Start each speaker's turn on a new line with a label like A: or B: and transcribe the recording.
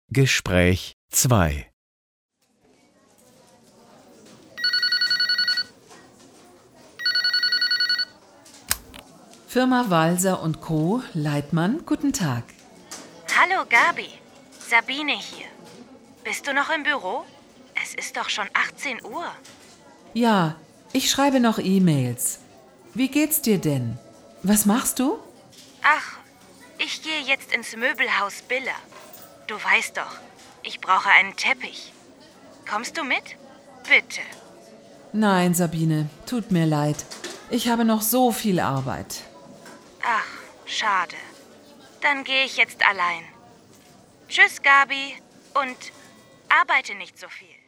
A: Gespräch 2.
B: Firma Walser & Co., Leitmann, guten Tag.
C: Hallo Gabi, Sabine hier. Bist du noch im Büro? Es ist doch schon 18 Uhr.
B: Ja, ich schreibe noch E-Mails. Wie geht's dir denn? Was machst du?
C: Ach, ich gehe jetzt ins Möbelhaus Biller. Du weißt doch, ich brauche einen Teppich. Kommst du mit? Bitte.
B: Nein, Sabine, tut mir leid. Ich habe noch so viel Arbeit.
C: Ach, schade. Dann gehe ich jetzt allein. Tschüss, Gabi. Und arbeite nicht so viel.